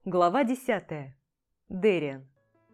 Глава 10. Дериан.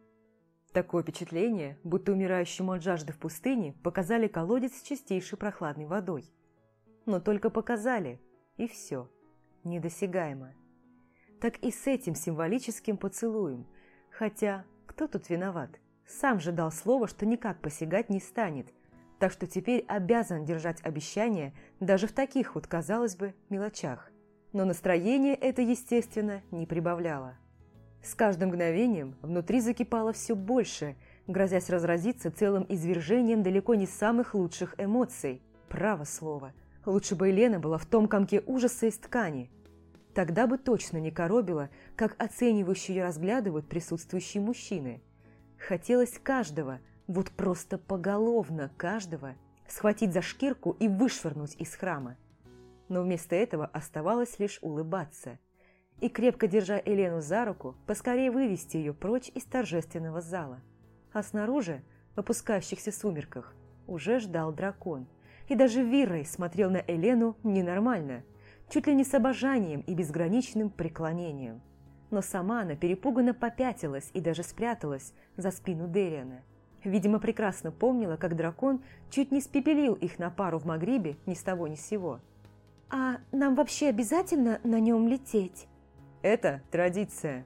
Такое впечатление, будто умирающему от жажды в пустыне показали колодец с чистейшей прохладной водой. Но только показали, и все. Недосягаемо. Так и с этим символическим поцелуем. Хотя, кто тут виноват? Сам же дал слово, что никак посягать не станет, так что теперь обязан держать обещание даже в таких вот, казалось бы, мелочах. Но настроение это, естественно, не прибавляло. С каждым мгновением внутри закипало все больше, грозясь разразиться целым извержением далеко не самых лучших эмоций. Право слово. Лучше бы Елена была в том комке ужаса из ткани. Тогда бы точно не коробило, как оценивающие ее разглядывают присутствующие мужчины. Хотелось каждого, вот просто поголовно каждого, схватить за шкирку и вышвырнуть из храма. Но вместо этого оставалось лишь улыбаться и, крепко держа Елену за руку, поскорее вывести ее прочь из торжественного зала. А снаружи, в опускающихся сумерках, уже ждал дракон. И даже Виррей смотрел на Елену ненормально, чуть ли не с обожанием и безграничным преклонением. Но сама она перепуганно попятилась и даже спряталась за спину Дериана. Видимо, прекрасно помнила, как дракон чуть не спепелил их на пару в Магрибе ни с того ни с сего. «А нам вообще обязательно на нем лететь?» «Это традиция».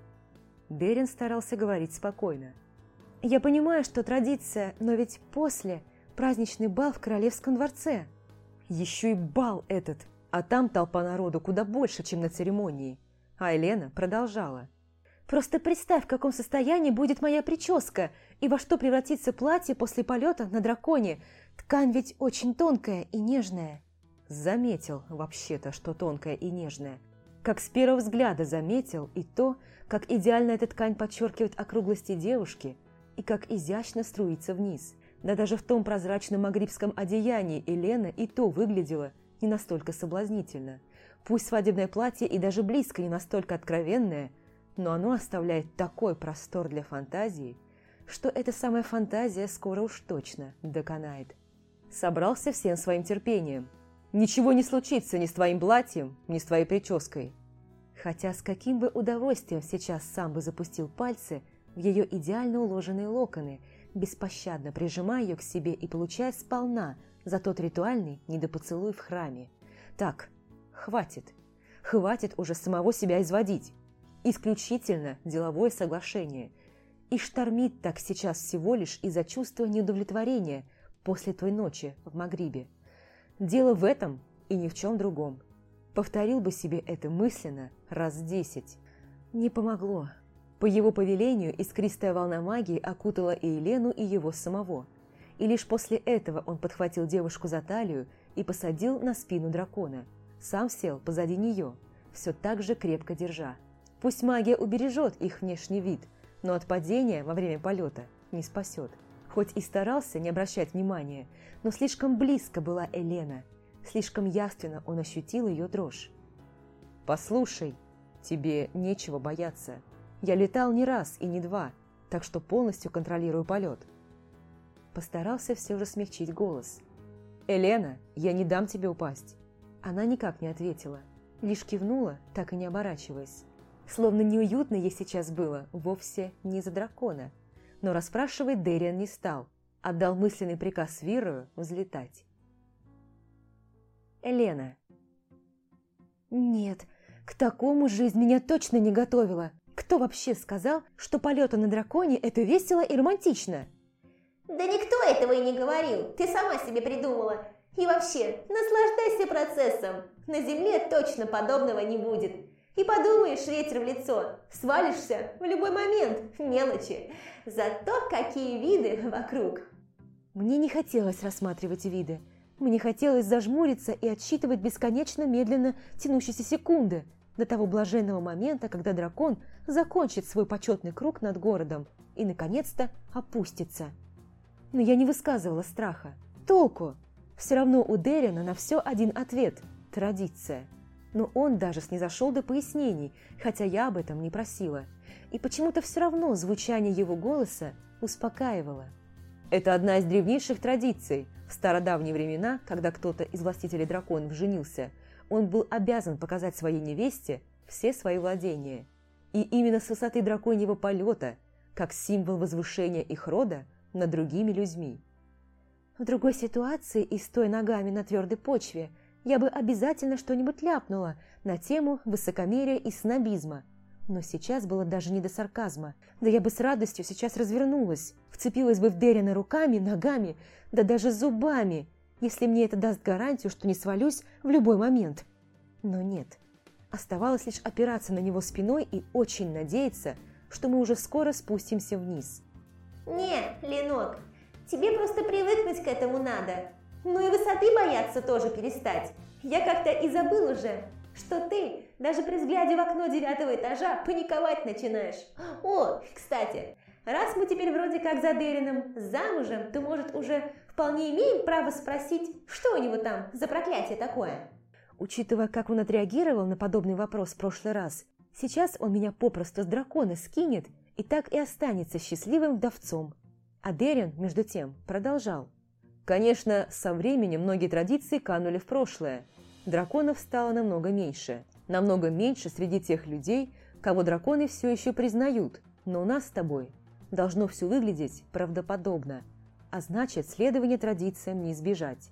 Дериан старался говорить спокойно. «Я понимаю, что традиция, но ведь после праздничный бал в Королевском дворце». Еще и бал этот, а там толпа народу куда больше, чем на церемонии. А Елена продолжала. «Просто представь, в каком состоянии будет моя прическа и во что превратится платье после полета на драконе. Ткань ведь очень тонкая и нежная». Заметил вообще-то, что тонкая и нежная. Как с первого взгляда заметил и то, как идеально эта ткань подчеркивает округлости девушки и как изящно струится вниз. Да даже в том прозрачном магрибском одеянии Елена и то выглядела не настолько соблазнительно. Пусть свадебное платье и даже близко не настолько откровенное, но оно оставляет такой простор для фантазии, что эта самая фантазия скоро уж точно доконает. Собрался всем своим терпением. Ничего не случится ни с твоим платьем, ни с твоей прической. Хотя с каким бы удовольствием сейчас сам бы запустил пальцы в ее идеально уложенные локоны, беспощадно прижимая ее к себе и получая сполна за тот ритуальный недопоцелуй в храме. Так, хватит. Хватит уже самого себя изводить. Исключительно деловое соглашение. И штормит так сейчас всего лишь из-за чувства неудовлетворения после той ночи в Магрибе. Дело в этом и ни в чем другом. Повторил бы себе это мысленно раз 10. Не помогло. По его повелению искристая волна магии окутала и Елену, и его самого. И лишь после этого он подхватил девушку за талию и посадил на спину дракона. Сам сел позади нее, все так же крепко держа. Пусть магия убережет их внешний вид, но от падения во время полета не спасет. Хоть и старался не обращать внимания, но слишком близко была Елена, слишком явственно он ощутил ее дрожь. «Послушай, тебе нечего бояться. Я летал не раз и не два, так что полностью контролирую полет». Постарался все же смягчить голос. «Елена, я не дам тебе упасть». Она никак не ответила, лишь кивнула, так и не оборачиваясь. Словно неуютно ей сейчас было вовсе не за дракона. Но расспрашивать Дериан не стал, отдал мысленный приказ Виррою взлетать. Елена. «Нет, к такому жизнь меня точно не готовила. Кто вообще сказал, что полеты на драконе – это весело и романтично?» «Да никто этого и не говорил, ты сама себе придумала. И вообще, наслаждайся процессом, на земле точно подобного не будет. И подумаешь, ветер в лицо, свалишься в любой момент, мелочи. Зато какие виды вокруг!» Мне не хотелось рассматривать виды. Мне хотелось зажмуриться и отсчитывать бесконечно медленно тянущиеся секунды до того блаженного момента, когда дракон закончит свой почетный круг над городом и, наконец-то, опустится. Но я не высказывала страха. Толку? Все равно у Дериана на все один ответ – традиция. Но он даже снизошел до пояснений, хотя я об этом не просила. И почему-то все равно звучание его голоса успокаивало. Это одна из древнейших традиций. В стародавние времена, когда кто-то из властителей драконов женился, он был обязан показать своей невесте все свои владения. И именно с высоты драконьего полета, как символ возвышения их рода над другими людьми. В другой ситуации и стоя ногами на твердой почве, я бы обязательно что-нибудь ляпнула на тему высокомерия и снобизма. Но сейчас было даже не до сарказма. Да я бы с радостью сейчас развернулась, вцепилась бы в Дерина руками, ногами, да даже зубами, если мне это даст гарантию, что не свалюсь в любой момент. Но нет. Оставалось лишь опираться на него спиной и очень надеяться, что мы уже скоро спустимся вниз. Не, Ленок, тебе просто привыкнуть к этому надо. Ну и высоты бояться тоже перестать. Я как-то и забыл уже, что ты даже при взгляде в окно 9-го этажа паниковать начинаешь. О, кстати, раз мы теперь вроде как за Дерином замужем, то, может, уже вполне имеем право спросить, что у него там за проклятие такое? Учитывая, как он отреагировал на подобный вопрос в прошлый раз, сейчас он меня попросту с дракона скинет и так и останется счастливым вдовцом. А Дерин, между тем, продолжал. Конечно, со временем многие традиции канули в прошлое. Драконов стало намного меньше. Намного меньше среди тех людей, кого драконы все еще признают. Но у нас с тобой должно все выглядеть правдоподобно. А значит, следование традициям не избежать.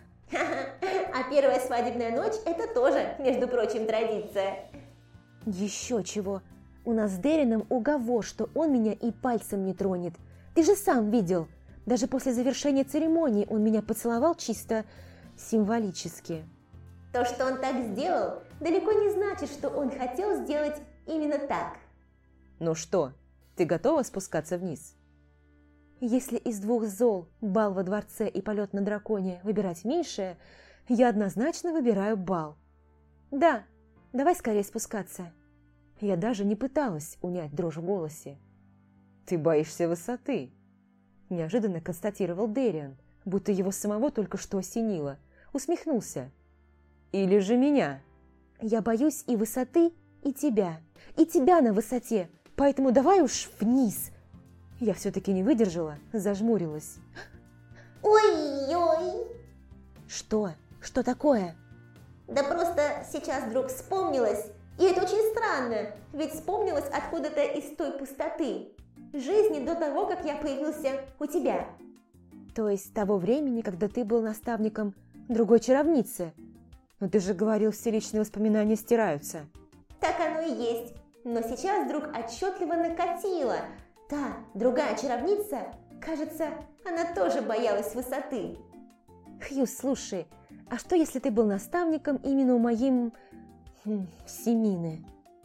А первая свадебная ночь – это тоже, между прочим, традиция. Еще чего. У нас с Дерином уговор, что он меня и пальцем не тронет. Ты же сам видел. Даже после завершения церемонии он меня поцеловал чисто символически. То, что он так сделал, далеко не значит, что он хотел сделать именно так. Ну что, ты готова спускаться вниз? Если из двух зол, бал во дворце и полет на драконе, выбирать меньшее, я однозначно выбираю бал. Да, давай скорее спускаться. Я даже не пыталась унять дрожь в голосе. Ты боишься высоты? Неожиданно констатировал Дериан, будто его самого только что осенило. Усмехнулся. Или же меня? Я боюсь и высоты, и тебя на высоте, поэтому давай уж вниз. Я все-таки не выдержала, зажмурилась. Ой-ой! Что? Что такое? Да просто сейчас вдруг вспомнилось, и это очень странно, ведь вспомнилось откуда-то из той пустоты, жизни до того, как я появился у тебя. То есть с того времени, когда ты был наставником другой чаровницы? Но ты же говорил, все личные воспоминания стираются. Так оно и есть, но сейчас вдруг отчетливо накатило. Та, другая чаровница, кажется, она тоже боялась высоты. Хью, слушай, а что если ты был наставником именно у моей Семины?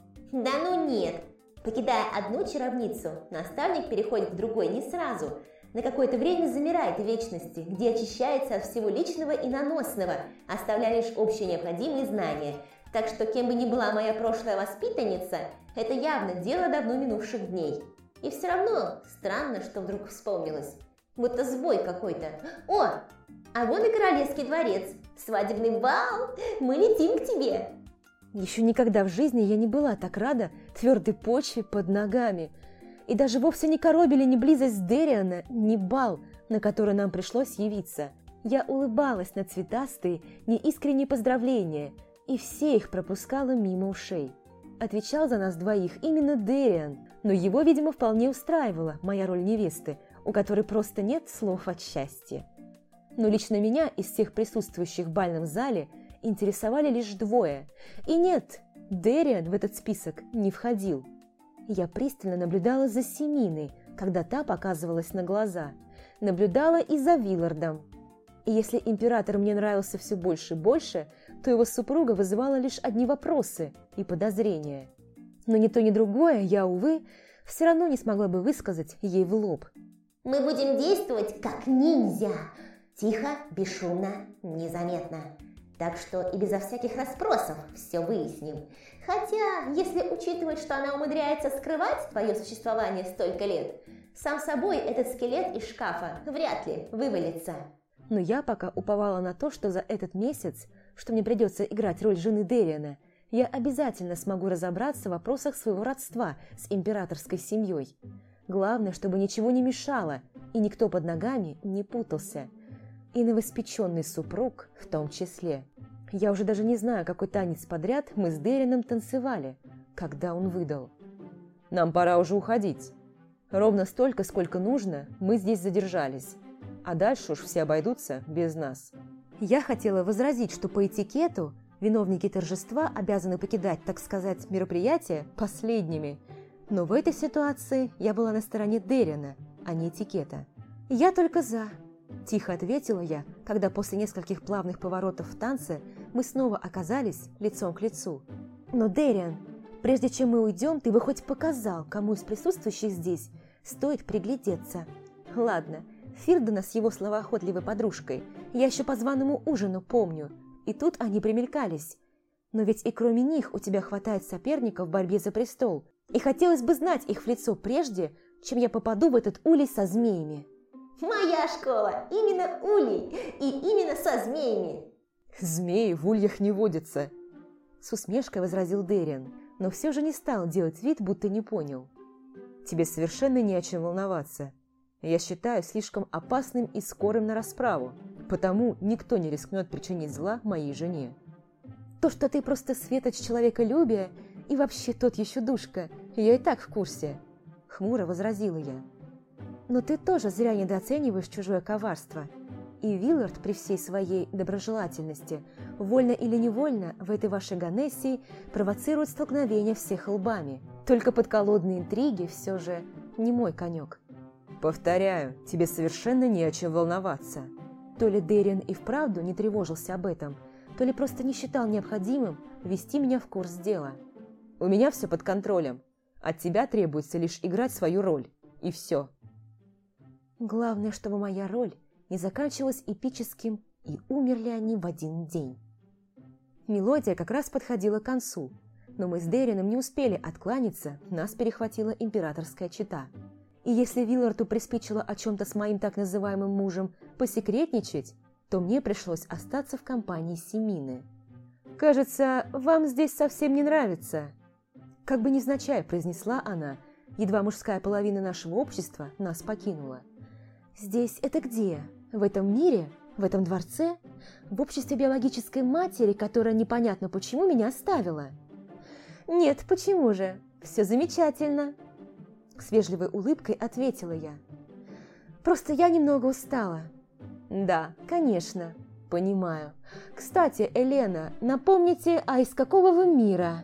Да ну нет. Покидая одну чаровницу, наставник переходит к другой не сразу. На какое-то время замирает в вечности, где очищается от всего личного и наносного, оставляя лишь общие необходимые знания. Так что, кем бы ни была моя прошлая воспитанница, это явно дело давно минувших дней. И все равно странно, что вдруг вспомнилось. Будто сбой какой-то. О, а вон и королевский дворец. Свадебный бал. Мы летим к тебе. Еще никогда в жизни я не была так рада твердой почве под ногами. И даже вовсе не коробили ни близость Дериана, ни бал, на который нам пришлось явиться. Я улыбалась на цветастые, неискренние поздравления, и все их пропускала мимо ушей. Отвечал за нас двоих именно Дериан, но его, видимо, вполне устраивала моя роль невесты, у которой просто нет слов от счастья. Но лично меня из всех присутствующих в бальном зале интересовали лишь двое. И нет, Дериан в этот список не входил. Я пристально наблюдала за Семиной, когда та показывалась на глаза. Наблюдала и за Виллардом. И если император мне нравился все больше и больше, то его супруга вызывала лишь одни вопросы и подозрения. Но ни то, ни другое я, увы, все равно не смогла бы высказать ей в лоб. Мы будем действовать как ниндзя. Тихо, бесшумно, незаметно. Так что и безо всяких расспросов все выясним. Хотя, если учитывать, что она умудряется скрывать твое существование столько лет, сам собой этот скелет из шкафа вряд ли вывалится. Но я пока уповала на то, что за этот месяц, что мне придется играть роль жены Дериана, я обязательно смогу разобраться в вопросах своего родства с императорской семьей. Главное, чтобы ничего не мешало, и никто под ногами не путался. И новоиспеченный супруг в том числе. Я уже даже не знаю, какой танец подряд мы с Дерианом танцевали, когда он выдал. нам пора уже уходить. Ровно столько, сколько нужно, мы здесь задержались. А дальше уж все обойдутся без нас». Я хотела возразить, что по этикету виновники торжества обязаны покидать, так сказать, мероприятие последними. Но в этой ситуации я была на стороне Дерриана, а не этикета. «Я только за», – тихо ответила я, когда после нескольких плавных поворотов в танце мы снова оказались лицом к лицу. «Но, Дерриан, прежде чем мы уйдем, ты бы хоть показал, кому из присутствующих здесь стоит приглядеться. Ладно, Фирдена с его словоохотливой подружкой я еще по званому ужину помню, и тут они примелькались. Но ведь и кроме них у тебя хватает соперников в борьбе за престол, и хотелось бы знать их в лицо прежде, чем я попаду в этот улей со змеями». Моя школа, именно улей, и именно со змеями. «Змеи в ульях не водятся», – с усмешкой возразил Дерриан, но все же не стал делать вид, будто не понял. «Тебе совершенно не о чем волноваться. Я считаю слишком опасным и скорым на расправу, потому никто не рискнет причинить зла моей жене». «То, что ты просто светоч человеколюбия и вообще тот еще душка, я и так в курсе», – хмуро возразила я. «Но ты тоже зря недооцениваешь чужое коварство. И Виллард при всей своей доброжелательности, вольно или невольно, в этой вашей Ганессии провоцирует столкновение всех лбами. Только подколодные интриги все же не мой конек». «Повторяю, тебе совершенно не о чем волноваться». То ли Дерриан и вправду не тревожился об этом, то ли просто не считал необходимым ввести меня в курс дела. «У меня все под контролем. От тебя требуется лишь играть свою роль. И все». Главное, чтобы моя роль не заканчивалась эпическим «и умерли они в один день». Мелодия как раз подходила к концу, но мы с Деррианом не успели откланяться, нас перехватила императорская чета. И если Вилларду приспичило о чем-то с моим так называемым мужем посекретничать, то мне пришлось остаться в компании Семины. «Кажется, вам здесь совсем не нравится», – как бы невзначай произнесла она, едва мужская половина нашего общества нас покинула. «Здесь это где? В этом мире? В этом дворце? В обществе биологической матери, которая непонятно почему меня оставила?» «Нет, почему же? Все замечательно!» С вежливой улыбкой ответила я. «Просто я немного устала». «Да, конечно, понимаю. Кстати, Елена, напомните, а из какого вы мира?»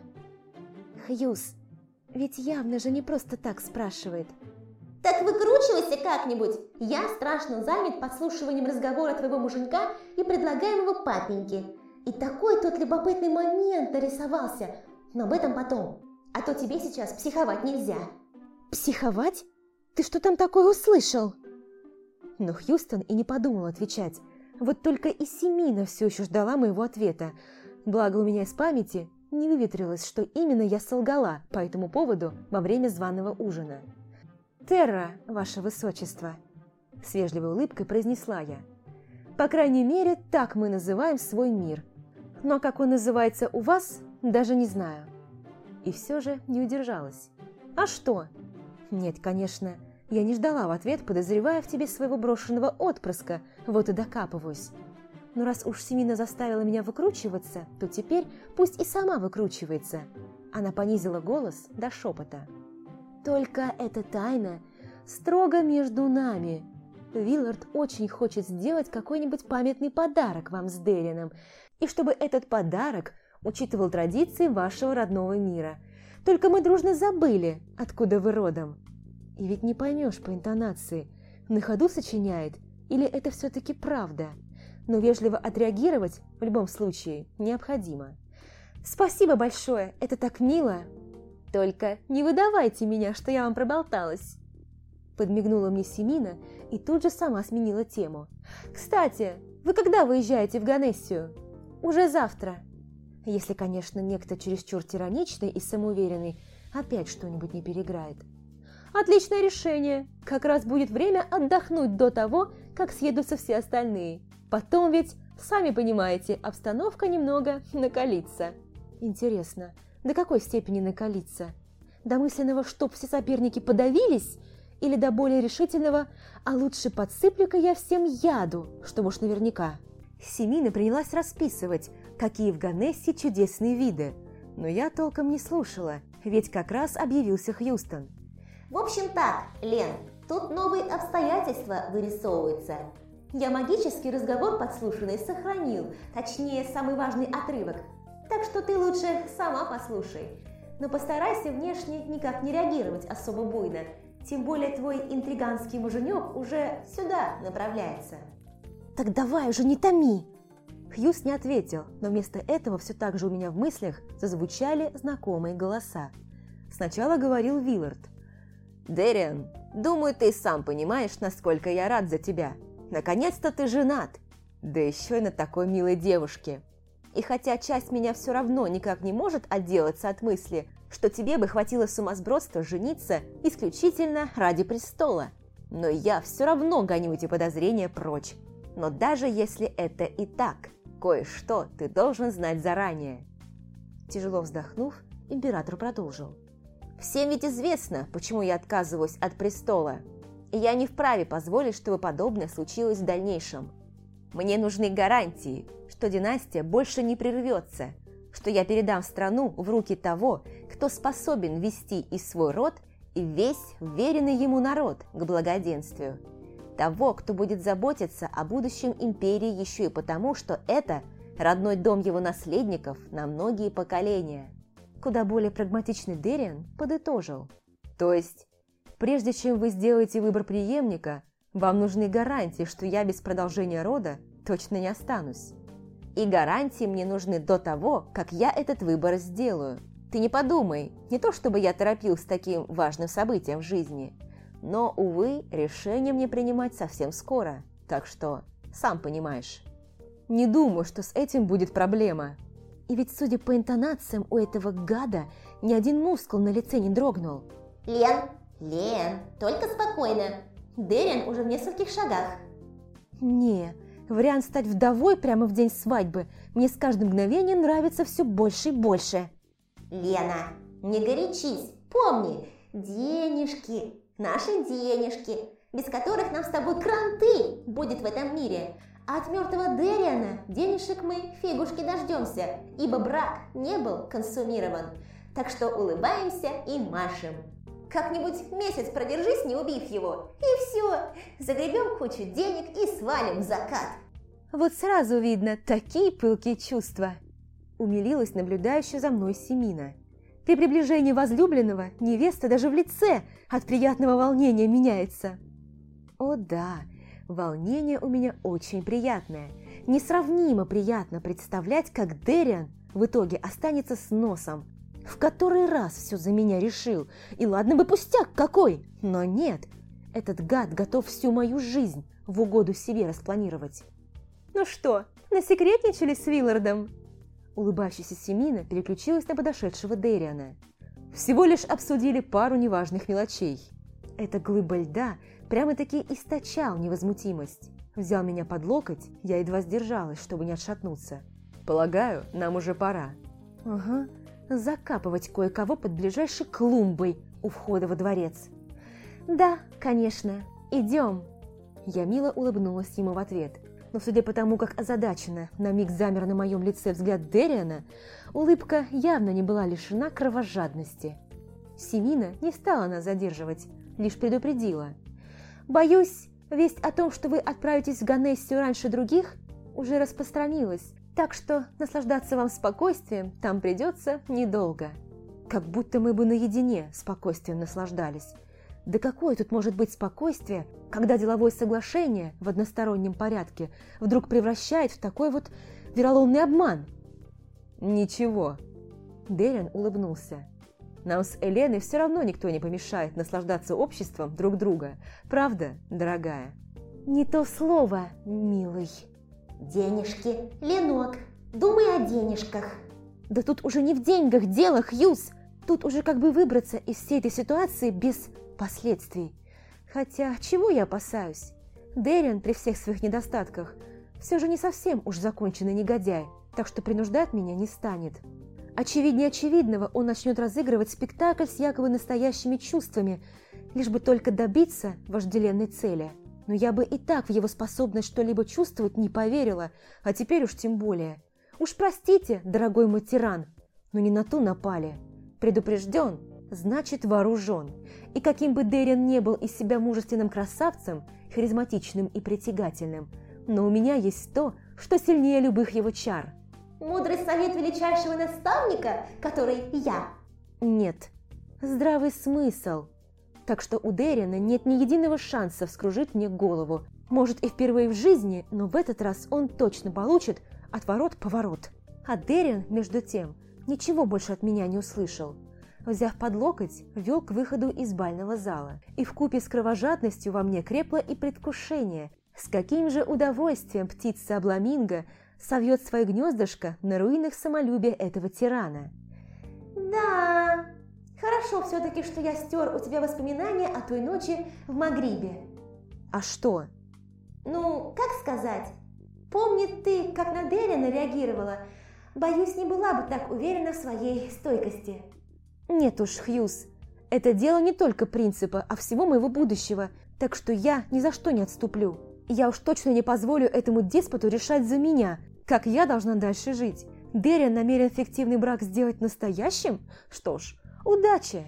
«Хьюз, ведь явно же не просто так спрашивает». Так выкручивайся как-нибудь. Я страшно занят подслушиванием разговора твоего муженька и предлагаемого папеньки. И такой тут любопытный момент нарисовался. Но об этом потом. А то тебе сейчас психовать нельзя». «Психовать? Ты что там такое услышал?» Но Хьюстон и не подумал отвечать. Вот только и Семина все еще ждала моего ответа. Благо у меня из памяти не выветрилось, что именно я солгала по этому поводу во время званого ужина. «Терра, ваше высочество», – с вежливой улыбкой произнесла я. «По крайней мере, так мы называем свой мир. Но как он называется у вас, даже не знаю». И все же не удержалась. «А что?» «Нет, конечно, я не ждала в ответ, подозревая в тебе своего брошенного отпрыска, вот и докапываюсь. Но раз уж Семина заставила меня выкручиваться, то теперь пусть и сама выкручивается». Она понизила голос до шепота. «Только эта тайна строго между нами. Виллард очень хочет сделать какой-нибудь памятный подарок вам с Деррианом, и чтобы этот подарок учитывал традиции вашего родного мира. Только мы дружно забыли, откуда вы родом. И ведь не поймешь по интонации, на ходу сочиняет или это все-таки правда. Но вежливо отреагировать в любом случае необходимо. Спасибо большое, это так мило. Только не выдавайте меня, что я вам проболталась». Подмигнула мне Семина и тут же сама сменила тему. «Кстати, вы когда выезжаете в Ганессию?» «Уже завтра. Если, конечно, некто чересчур тираничный и самоуверенный опять что-нибудь не переиграет». «Отличное решение. Как раз будет время отдохнуть до того, как съедутся все остальные. Потом ведь, сами понимаете, обстановка немного накалится». «Интересно, до какой степени накалиться? До мысленного, чтоб все соперники подавились? Или до более решительного, а лучше подсыплю-ка я всем яду, чтобы уж наверняка?» Семина принялась расписывать, какие в Ганессе чудесные виды, но я толком не слушала ведь как раз объявился Хьюстон. В общем так, Лен, тут новые обстоятельства вырисовываются. Я магический разговор подслушанный сохранил, точнее, самый важный отрывок. Так что ты лучше сама послушай. Но постарайся внешне никак не реагировать особо буйно. Тем более твой интриганский муженек уже сюда направляется. Так давай уже не томи. Хьюз не ответил, но вместо этого все так же у меня в мыслях зазвучали знакомые голоса. Сначала говорил Виллард. «Дэриан, думаю, ты сам понимаешь, насколько я рад за тебя. Наконец-то ты женат, да еще и на такой милой девушке. И хотя часть меня все равно никак не может отделаться от мысли, что тебе бы хватило сумасбродства жениться исключительно ради престола, но я все равно гоню эти подозрения прочь. Но даже если это и так, кое-что ты должен знать заранее». Тяжело вздохнув, император продолжил. «Всем ведь известно, почему я отказываюсь от престола, и я не вправе позволить, чтобы подобное случилось в дальнейшем. Мне нужны гарантии, что династия больше не прервется, что я передам страну в руки того, кто способен вести и свой род, и весь веренный ему народ к благоденствию. Того, кто будет заботиться о будущем империи еще и потому, что это родной дом его наследников на многие поколения». Куда более прагматичный Дэриан подытожил. «То есть, прежде чем вы сделаете выбор преемника, вам нужны гарантии, что я без продолжения рода точно не останусь. И гарантии мне нужны до того, как я этот выбор сделаю. Ты не подумай, не то чтобы я торопил с таким важным событием в жизни, но, увы, решение мне принимать совсем скоро, так что, сам понимаешь. Не думаю, что с этим будет проблема». И ведь, судя по интонациям, у этого гада ни один мускул на лице не дрогнул. Лен, только спокойно. Дэриан уже в нескольких шагах. Не, вариант стать вдовой прямо в день свадьбы мне с каждым мгновением нравится все больше и больше. Лена, не горячись. Помни, денежки, наши денежки, без которых нам с тобой кранты будет в этом мире. А от мертвого Дэриана денежек мы фигушки дождемся, ибо брак не был консумирован. Так что улыбаемся и машем. Как-нибудь месяц продержись, не убив его, и все, загребем кучу денег и свалим в закат. Вот сразу видно такие пылкие чувства. Умилилась наблюдающая за мной Семина. При приближении возлюбленного невеста даже в лице от приятного волнения меняется. О да, волнение у меня очень приятное. Несравнимо приятно представлять, как Дэриан в итоге останется с носом. В который раз все за меня решил. И ладно бы пустяк какой, но нет. Этот гад готов всю мою жизнь в угоду себе распланировать. «Ну что, насекретничали с Виллардом?» Улыбающаяся Семина переключилась на подошедшего Дэриана. Всего лишь обсудили пару неважных мелочей. Эта глыба льда прямо-таки источал невозмутимость. Взял меня под локоть, я едва сдержалась, чтобы не отшатнуться. «Полагаю, нам уже пора». «Ага, закапывать кое-кого под ближайшей клумбой у входа во дворец». «Да, конечно, идем». Я мило улыбнулась ему в ответ. Но судя по тому, как озадаченно на миг замер на моем лице взгляд Дэриана, улыбка явно не была лишена кровожадности. Семина не стала нас задерживать, лишь предупредила. «Боюсь, весть о том, что вы отправитесь в Ганессию раньше других, уже распространилась, так что наслаждаться вам спокойствием там придется недолго». Как будто мы бы наедине спокойствием наслаждались. Да какое тут может быть спокойствие, когда деловое соглашение в одностороннем порядке вдруг превращает в такой вот вероломный обман? «Ничего», – Дэриан улыбнулся. «Нам с Эленой все равно никто не помешает наслаждаться обществом друг друга. Правда, дорогая?» «Не то слово, милый». «Денежки, Ленок, думай о денежках». «Да тут уже не в деньгах дело, Хьюз. Тут уже как бы выбраться из всей этой ситуации без последствий. Хотя, чего я опасаюсь? Дэриан при всех своих недостатках все же не совсем уж законченный негодяй, так что принуждать меня не станет. Очевиднее очевидного, он начнет разыгрывать спектакль с якобы настоящими чувствами, лишь бы только добиться вожделенной цели. Но я бы и так в его способность что-либо чувствовать не поверила, а теперь уж тем более. Уж простите, дорогой мой тиран, но не на ту напали. Предупрежден, значит вооружен. И каким бы Дерин не был из себя мужественным красавцем, харизматичным и притягательным, но у меня есть то, что сильнее любых его чар. Мудрый совет величайшего наставника, который я. Нет, здравый смысл. Так что у Дерина нет ни единого шанса вскружить мне голову. Может, и впервые в жизни, но в этот раз он точно получит отворот-поворот. А Дерин, между тем, ничего больше от меня не услышал. Взяв под локоть, вел к выходу из бального зала. И вкупе с кровожадностью во мне крепло и предвкушение, с каким же удовольствием птица Абламинго совьет свое гнездышко на руинах самолюбия этого тирана. Да, хорошо все-таки, что я стер у тебя воспоминания о той ночи в Магрибе. А что? Ну, как сказать? Помнит ты, как на Дерина реагировала? Боюсь, не была бы так уверена в своей стойкости. Нет уж, Хьюз, это дело не только принципа, а всего моего будущего, так что я ни за что не отступлю. Я уж точно не позволю этому деспоту решать за меня, как я должна дальше жить. Дерин намерен фиктивный брак сделать настоящим? Что ж, удачи!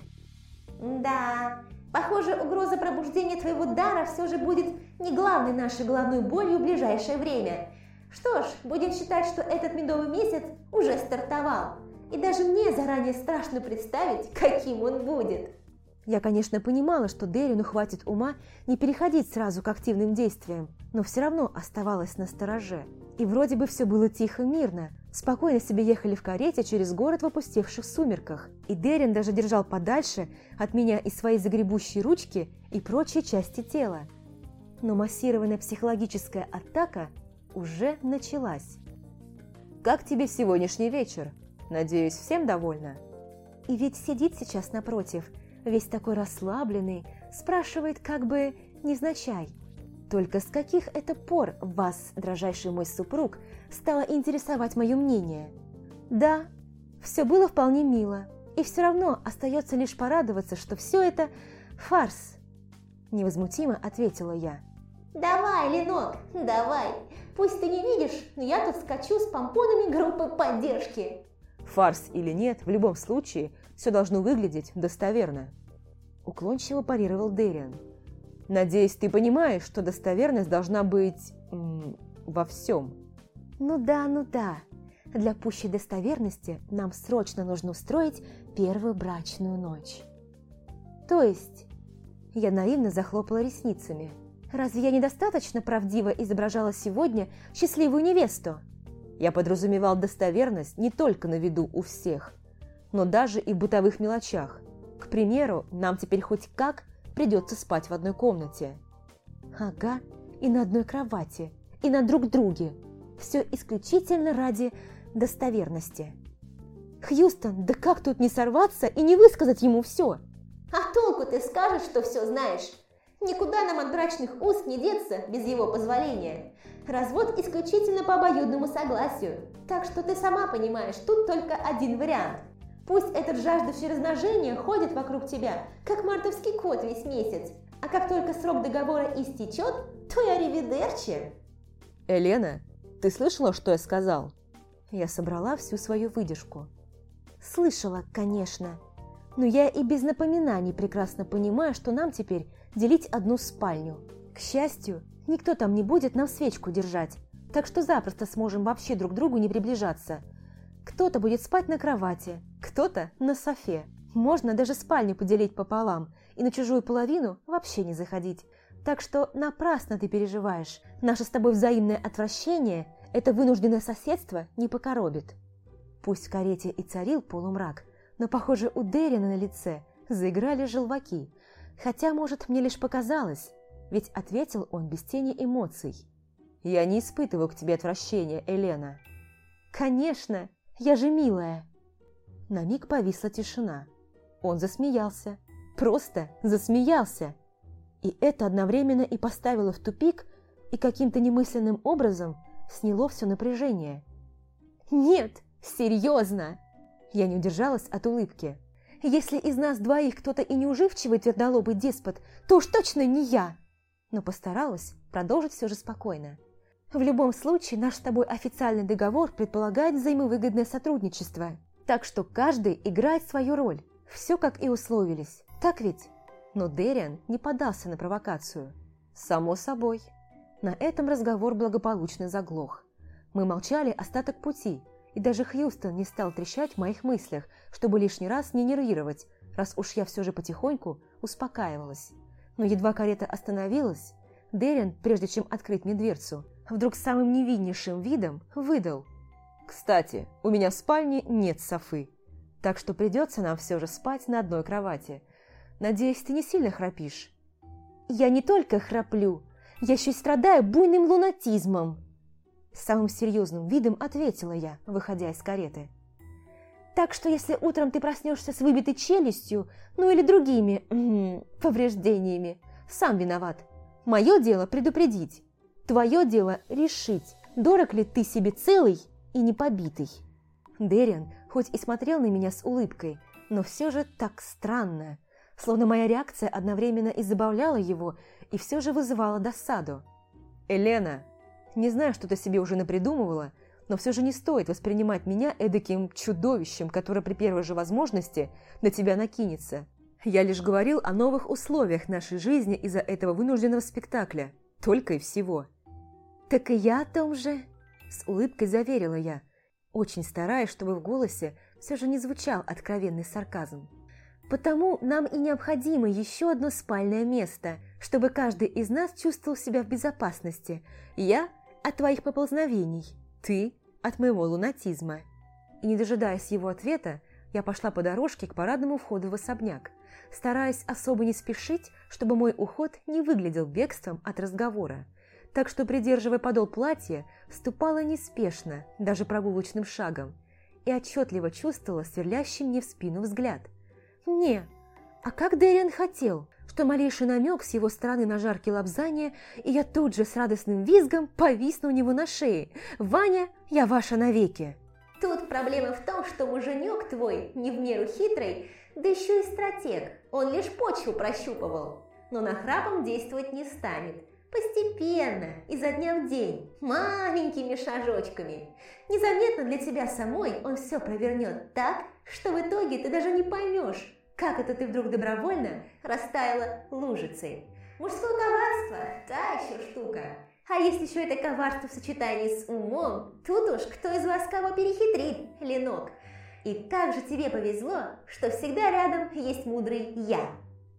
Да, похоже, угроза пробуждения твоего дара все же будет не главной нашей головной болью в ближайшее время. Что ж, будем считать, что этот медовый месяц уже стартовал. И даже мне заранее страшно представить, каким он будет. Я, конечно, понимала, что Дерину хватит ума не переходить сразу к активным действиям, но все равно оставалась настороже. И вроде бы все было тихо, мирно. Спокойно себе ехали в карете через город в опустевших сумерках. И Дерин даже держал подальше от меня и свои загребущие ручки и прочие части тела. Но массированная психологическая атака уже началась. «Как тебе сегодняшний вечер? Надеюсь, всем довольна?» И ведь сидит сейчас напротив, весь такой расслабленный, спрашивает как бы невзначай. Только с каких это пор вас, дрожайший мой супруг, стало интересовать мое мнение? Да, все было вполне мило, и все равно остается лишь порадоваться, что все это фарс. Невозмутимо ответила я. Давай, Ленок, давай. Пусть ты не видишь, но я тут скачу с помпонами группы поддержки. Фарс или нет, в любом случае, все должно выглядеть достоверно. Уклончиво парировал Дерин. Надеюсь, ты понимаешь, что достоверность должна быть во всем. Ну да. Для пущей достоверности нам срочно нужно устроить первую брачную ночь. То есть, я наивно захлопала ресницами. Разве я недостаточно правдиво изображала сегодня счастливую невесту? Я подразумевал достоверность не только на виду у всех, но даже и в бытовых мелочах. К примеру, нам теперь хоть как придется спать в одной комнате. Ага, и на одной кровати, и на друг друге. Все исключительно ради достоверности. Хьюстон, да как тут не сорваться и не высказать ему все? А толку ты скажешь, что все знаешь? Никуда нам от брачных уз не деться без его позволения. Развод исключительно по обоюдному согласию. Так что ты сама понимаешь, тут только один вариант. Пусть этот жаждущий размножения ходит вокруг тебя, как мартовский кот весь месяц. А как только срок договора истечет, то и аривидерчи. Елена, ты слышала, что я сказал? Я собрала всю свою выдержку. Слышала, конечно. Но я и без напоминаний прекрасно понимаю, что нам теперь делить одну спальню. К счастью, никто там не будет нам свечку держать, так что запросто сможем вообще друг к другу не приближаться. Кто-то будет спать на кровати, кто-то на софе. Можно даже спальню поделить пополам и на чужую половину вообще не заходить. Так что напрасно ты переживаешь. Наше с тобой взаимное отвращение, это вынужденное соседство не покоробит. Пусть в карете и царил полумрак, но, похоже, у Дерина на лице заиграли желваки. Хотя, может, мне лишь показалось, ведь ответил он без тени эмоций. «Я не испытываю к тебе отвращения, Елена». «Конечно, я же милая». На миг повисла тишина. Он засмеялся. Просто засмеялся. И это одновременно и поставило в тупик, и каким-то немысленным образом сняло все напряжение. «Нет, серьезно!» Я не удержалась от улыбки. «Если из нас двоих кто-то и неуживчивый твердолобый деспот, то уж точно не я!» Но постаралась продолжить все же спокойно. «В любом случае, наш с тобой официальный договор предполагает взаимовыгодное сотрудничество. Так что каждый играет свою роль. Все как и условились. Так ведь? Но Дэриан не поддался на провокацию. Само собой. На этом разговор благополучно заглох. Мы молчали остаток пути, и даже Хьюстон не стал трещать в моих мыслях, чтобы лишний раз не нервировать, раз уж я все же потихоньку успокаивалась. Но едва карета остановилась, Дэриан, прежде чем открыть мне дверцу, вдруг самым невиннейшим видом выдал: «Кстати, у меня в спальне нет софы, так что придется нам все же спать на одной кровати. Надеюсь, ты не сильно храпишь?» «Я не только храплю, я еще и страдаю буйным лунатизмом!» Самым серьезным видом ответила я, выходя из кареты. «Так что если утром ты проснешься с выбитой челюстью, ну или другими повреждениями, сам виноват. Мое дело предупредить, твое дело решить, дорог ли ты себе целый и не побитый». Дэриан хоть и смотрел на меня с улыбкой, но все же так странно, словно моя реакция одновременно и забавляла его, и все же вызывала досаду. «Элена, не знаю, что ты себе уже напридумывала, но все же не стоит воспринимать меня эдаким чудовищем, которое при первой же возможности на тебя накинется. Я лишь говорил о новых условиях нашей жизни из-за этого вынужденного спектакля. Только и всего». «Так и я о том же», – с улыбкой заверила я, очень стараясь, чтобы в голосе все же не звучал откровенный сарказм. «Потому нам и необходимо еще одно спальное место, чтобы каждый из нас чувствовал себя в безопасности. Я от твоих поползновений, ты от моего лунатизма». И не дожидаясь его ответа, я пошла по дорожке к парадному входу в особняк, стараясь особо не спешить, чтобы мой уход не выглядел бегством от разговора. Так что, придерживая подол платья, ступала неспешно, даже прогулочным шагом, и отчетливо чувствовала сверлящий мне в спину взгляд. Не, а как Дэриан хотел, что малейший намек с его стороны на жаркие лапзания, и я тут же с радостным визгом повисну у него на шее. «Ваня, я ваша навеки!» Тут проблема в том, что муженек твой не в меру хитрый, да еще и стратег, он лишь почву прощупывал, но нахрапом действовать не станет. Постепенно, изо дня в день, маленькими шажочками. Незаметно для тебя самой он все провернет так, что в итоге ты даже не поймешь, как это ты вдруг добровольно растаяла лужицей. Мужское коварство – та еще штука. А если еще это коварство в сочетании с умом, тут уж кто из вас кого перехитрит, Ленок. И также тебе повезло, что всегда рядом есть мудрый я.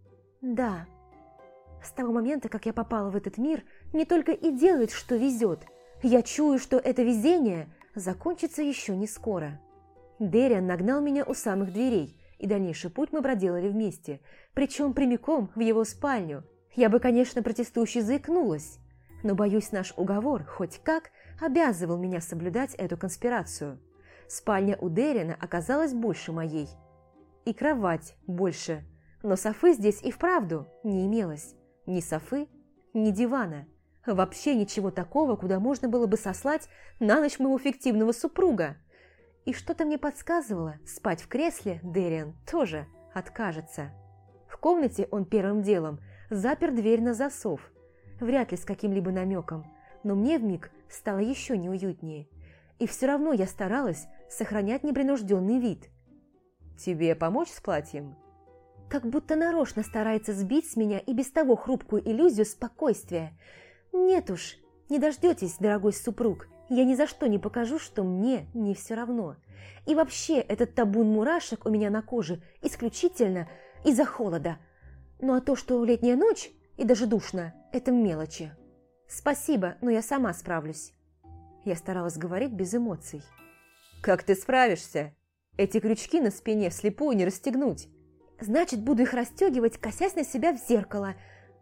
Да. С того момента, как я попала в этот мир, не только и делает, что везет. Я чую, что это везение закончится еще не скоро. Дэриан нагнал меня у самых дверей, и дальнейший путь мы проделали вместе, причем прямиком в его спальню. Я бы, конечно, протестующе заикнулась, но, боюсь, наш уговор хоть как обязывал меня соблюдать эту конспирацию. Спальня у Дэриана оказалась больше моей. И кровать больше, но софы здесь и вправду не имелось. Ни софы, ни дивана. Вообще ничего такого, куда можно было бы сослать на ночь моего фиктивного супруга. И что-то мне подсказывало, спать в кресле Дэриан тоже откажется. В комнате он первым делом запер дверь на засов, вряд ли с каким-либо намеком, но мне вмиг стало еще неуютнее. И все равно я старалась сохранять непринужденный вид. «Тебе помочь с платьем?» Как будто нарочно старается сбить с меня и без того хрупкую иллюзию спокойствия. «Нет уж, не дождетесь, дорогой супруг, я ни за что не покажу, что мне не все равно. И вообще, этот табун мурашек у меня на коже исключительно из-за холода. Ну а то, что летняя ночь и даже душно, это мелочи. Спасибо, но я сама справлюсь». Я старалась говорить без эмоций. «Как ты справишься? Эти крючки на спине вслепую не расстегнуть». «Значит, буду их расстегивать, косясь на себя в зеркало.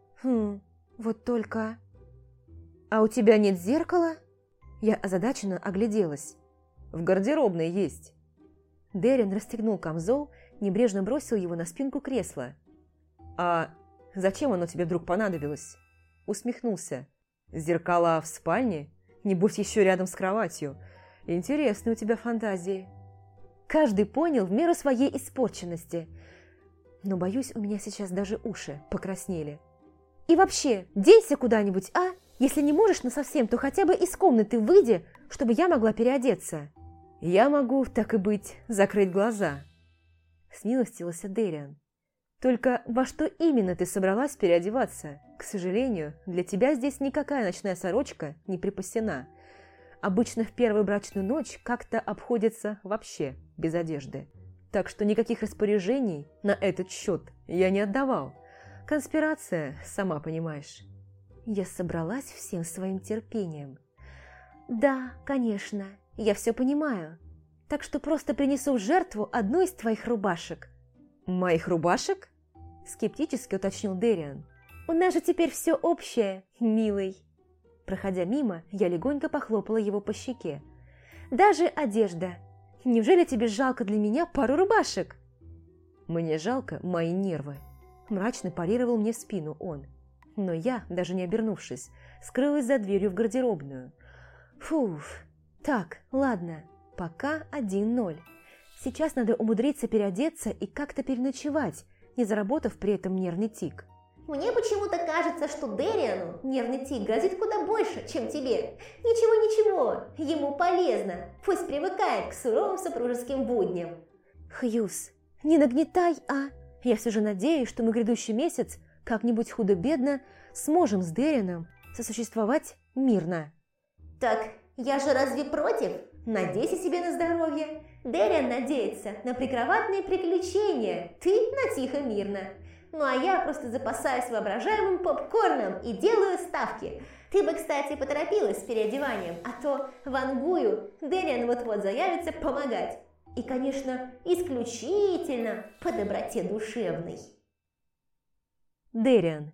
Вот только...» «А у тебя нет зеркала?» Я озадаченно огляделась. «В гардеробной есть». Дэриан расстегнул камзол, небрежно бросил его на спинку кресла. «А зачем оно тебе вдруг понадобилось?» Усмехнулся. «Зеркала в спальне? Небось, еще рядом с кроватью. Интересные у тебя фантазии». Каждый понял в меру своей испорченности. Но, боюсь, у меня сейчас даже уши покраснели. «И вообще, денься куда-нибудь, а? Если не можешь насовсем, то хотя бы из комнаты выйди, чтобы я могла переодеться». Я могу, так и быть, закрыть глаза. Смилостивился Дэриан. Только во что именно ты собралась переодеваться? К сожалению, для тебя здесь никакая ночная сорочка не припасена. Обычно в первую брачную ночь как-то обходится вообще без одежды. Так что никаких распоряжений на этот счет я не отдавал. Конспирация, сама понимаешь. Я собралась всем своим терпением. Да, конечно, я все понимаю. Так что просто принесу в жертву одну из твоих рубашек. Моих рубашек? Скептически уточнил Дэриан. У нас же теперь все общее, милый. Проходя мимо, я легонько похлопала его по щеке. Даже одежда. Неужели тебе жалко для меня пару рубашек? Мне жалко мои нервы. Мрачно парировал мне в спину он. Но я, даже не обернувшись, скрылась за дверью в гардеробную. Фуф. Так, ладно, пока 1-0. Сейчас надо умудриться переодеться и как-то переночевать, не заработав при этом нервный тик. Мне почему-то кажется, что Дэриану нервный тик грозит куда больше, чем тебе. Ничего-ничего, ему полезно. Пусть привыкает к суровым супружеским будням. Хьюз, не нагнетай, а? Я все же надеюсь, что мы грядущий месяц как-нибудь худо-бедно сможем с Дэрианом сосуществовать мирно. Так, я же разве против? Надейся себе на здоровье. Дэриан надеется на прикроватные приключения, ты на тихо-мирно. Ну а я просто запасаюсь воображаемым попкорном и делаю ставки. Ты бы, кстати, поторопилась с переодеванием, а то вангую, Дэриан вот-вот заявится помогать. И, конечно, исключительно по доброте душевной. Дэриан.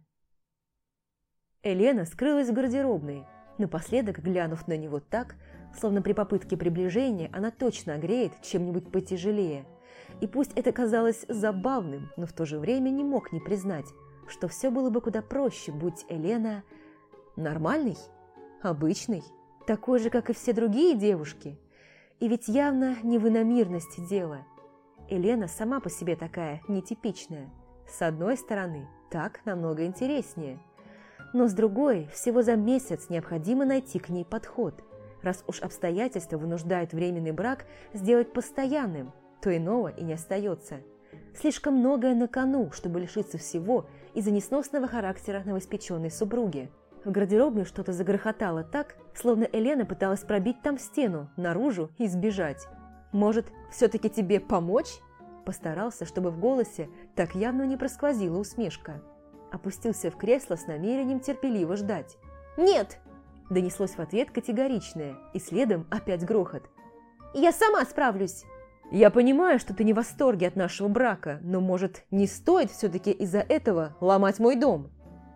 Елена скрылась в гардеробной, напоследок глянув на него так, словно при попытке приближения она точно огреет чем-нибудь потяжелее. И пусть это казалось забавным, но в то же время не мог не признать, что все было бы куда проще, будь Елена нормальной, обычной, такой же, как и все другие девушки. И ведь явно не в иномирности дело. Елена сама по себе такая нетипичная. С одной стороны, так намного интереснее. Но с другой, всего за месяц необходимо найти к ней подход. Раз уж обстоятельства вынуждают временный брак сделать постоянным, то иного и не остается. Слишком многое на кону, чтобы лишиться всего из-за несносного характера новоиспеченной супруги. В гардеробной что-то загрохотало так, словно Елена пыталась пробить там стену, наружу и сбежать. «Может, все-таки тебе помочь?» Постарался, чтобы в голосе так явно не просквозила усмешка. Опустился в кресло с намерением терпеливо ждать. «Нет!» – донеслось в ответ категоричное, и следом опять грохот. «Я сама справлюсь!» «Я понимаю, что ты не в восторге от нашего брака, но, может, не стоит все-таки из-за этого ломать мой дом?»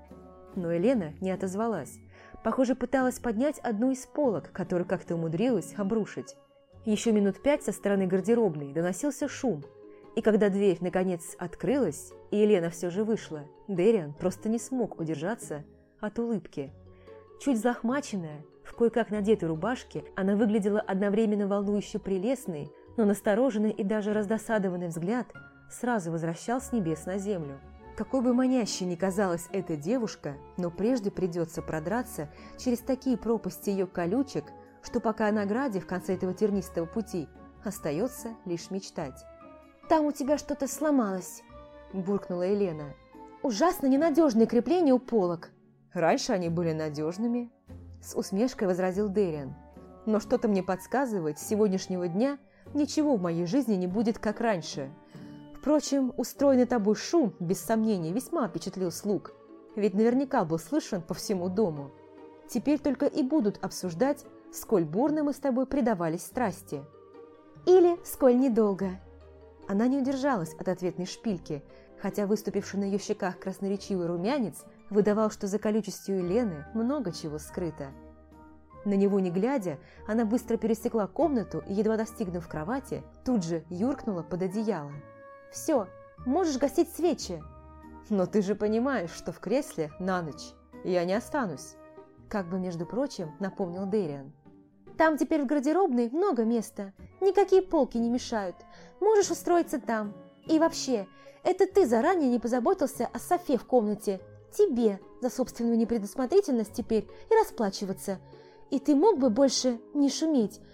Но Елена не отозвалась. Похоже, пыталась поднять одну из полок, которую как-то умудрилась обрушить. Еще минут 5 со стороны гардеробной доносился шум. И когда дверь наконец открылась, и Елена все же вышла, Дэриан просто не смог удержаться от улыбки. Чуть взлохмаченная, в кое-как надетой рубашке, она выглядела одновременно волнующе прелестной, но настороженный и даже раздосадованный взгляд сразу возвращал с небес на землю. Какой бы манящей ни казалась эта девушка, но прежде придется продраться через такие пропасти ее колючек, что пока о награде в конце этого тернистого пути остается лишь мечтать. «Там у тебя что-то сломалось», – буркнула Елена. «Ужасно ненадежные крепления у полок». «Раньше они были надежными», – с усмешкой возразил Дэриан. «Но что-то мне подсказывает, с сегодняшнего дня ничего в моей жизни не будет как раньше. Впрочем, устроенный тобой шум, без сомнения, весьма впечатлил слуг, ведь наверняка был слышен по всему дому. Теперь только и будут обсуждать, сколь бурно мы с тобой предавались страсти». «Или сколь недолго». Она не удержалась от ответной шпильки, хотя выступивший на ее щеках красноречивый румянец выдавал, что за колючестью Елены много чего скрыто. На него не глядя, она быстро пересекла комнату и, едва достигнув кровати, тут же юркнула под одеяло. «Все, можешь гасить свечи». «Но ты же понимаешь, что в кресле на ночь я не останусь», как бы, между прочим, напомнил Дэриан. «Там теперь в гардеробной много места, никакие полки не мешают, можешь устроиться там. И вообще, это ты заранее не позаботился о софе в комнате, тебе за собственную непредусмотрительность теперь и расплачиваться. И ты мог бы больше не шуметь.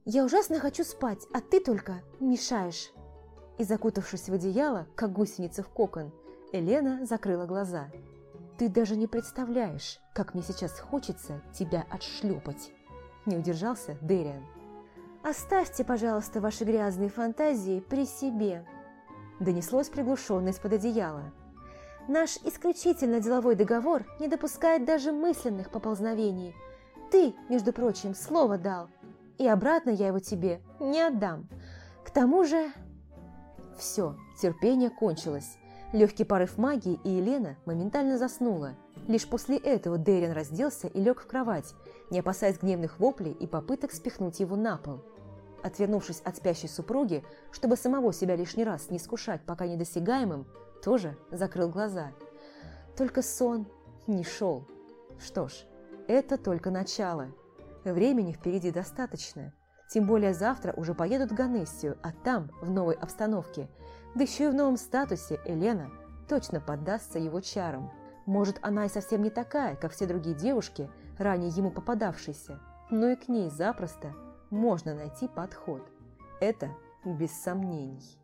Я ужасно хочу спать, а ты только мешаешь. И закутавшись в одеяло, как гусеница в кокон, Елена закрыла глаза. Ты даже не представляешь, как мне сейчас хочется тебя отшлепать. Не удержался Дэриан. «Оставьте, пожалуйста, ваши грязные фантазии при себе», донеслось приглушенно из-под одеяла. «Наш исключительно деловой договор не допускает даже мысленных поползновений. Ты, между прочим, слово дал, и обратно я его тебе не отдам. К тому же...» Все, терпение кончилось. Легкий порыв магии, и Елена моментально заснула. Лишь после этого Дэриан разделся и лег в кровать, не опасаясь гневных воплей и попыток спихнуть его на пол. Отвернувшись от спящей супруги, чтобы самого себя лишний раз не искушать пока недосягаемым, тоже закрыл глаза. Только сон не шел. Что ж, это только начало. Времени впереди достаточно. Тем более завтра уже поедут в Ганессию, а там, в новой обстановке, да еще и в новом статусе, Елена точно поддастся его чарам. Может, она и совсем не такая, как все другие девушки, ранее ему попадавшиеся, но и к ней запросто можно найти подход. Это без сомнений.